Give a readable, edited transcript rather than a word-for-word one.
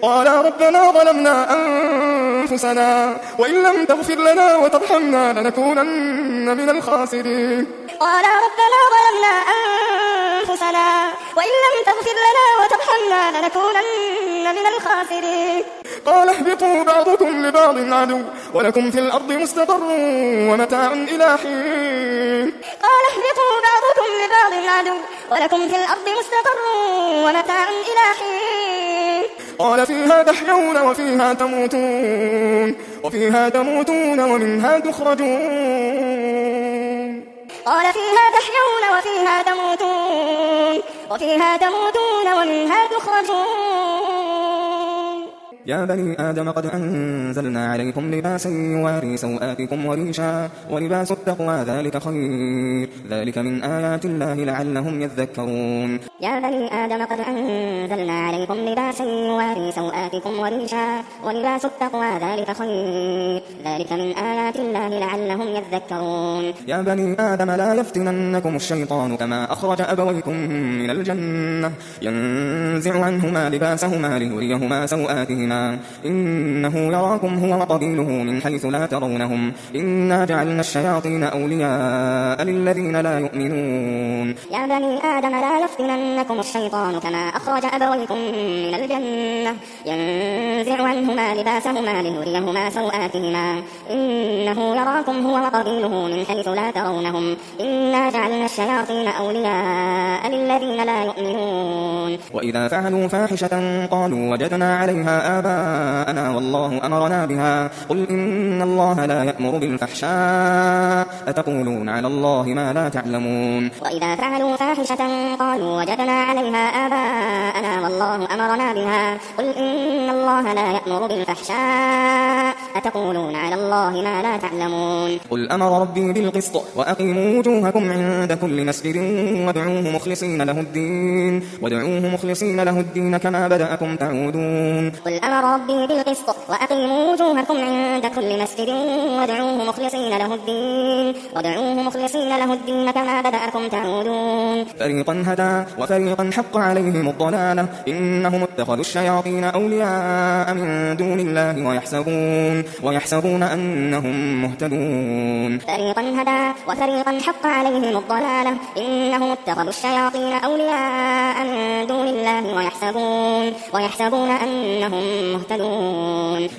قالا ربنا ظلمنا أنفسنا وإن لم تغفر لنا وترحمنا لنكونن من الخاسرين. قالا ربنا ظلمنا أنفسنا وإن لم تغفر لنا وترحمنا لنكونن من الخاسرين. قال اهبطوا بعضكم لبعض عدو ولكم في الأرض مستقر ومتاع إلى حين. قال اهبطوا بعضكم لبعض عدو ولكم في الأرض مستقر ومتاع إلى حين. قال فيها تحيون وفيها تموتون ومنها تخرجون. قال فيها تحيون وفيها تموتون ومنها تخرجون. يا بني آدم قد أنزلنا عليكم لباسا يواري سوآتكم وريشا ولباس التقوى ذلك خير ذلك من آيات الله لعلهم يذكرون. يا بني آدم قد أنزلنا عليكم لباسا يواري سوآتكم وريشا ولباس التقوى ذلك خير ذلك من آيات الله لعلهم يذكرون. يا بني آدم لا يفتننكم الشيطان كما أخرج أبويكم من الجنة ينزع عنهما لباسهما ليريهما سوآتهما إنه يراكم هو وقبيله من حيث لا ترونهم إنا جعلنا الشياطين أولياء للذين لا يؤمنون. يا بني آدم لا يفتننكم الشيطان كما أخرج أبويكم من الجنة ينزع عنهما لباسهما ليريهما سوآتهما إنه يراكم هو وقبيله من حيث لا ترونهم إنا جعلنا الشياطين أولياء للذين لا يؤمنون. وإذا فعلوا فاحشة قالوا وجدنا عليها آباءنا والله أمرنا بها قل إن الله لا يأمر بالفحشاء أتقولون على الله ما لا تعلمون. وإذا فعلوا فاحشة قالوا وجدنا عليها آباءنا والله أمرنا بها قل إن الله لا يأمر بالفحشاء أتقولون على الله ما لا تعلمون. قل أمر ربي بالقسط وأقيموا وجوهكم عند كل مسجد وادعوه مخلصين له الدين كما بدأكم تعودون. قل أمر ربي بالقسط وأقيموا وجوهكم عند كل مسجد وادعوه مخلصين له الدين كما بدأكم تعودون. فريقا هدى وفريقا حق عليهم الضلالة إنهم اتخذوا الشياطين أولياء من دون الله ويحسبون أنهم مهتدون. فريقا هدى وفريقا حق عليهم الضلالة إنهم اتخذوا الشياطين أولياء من دون الله ويحسبون أنهم مهتدون.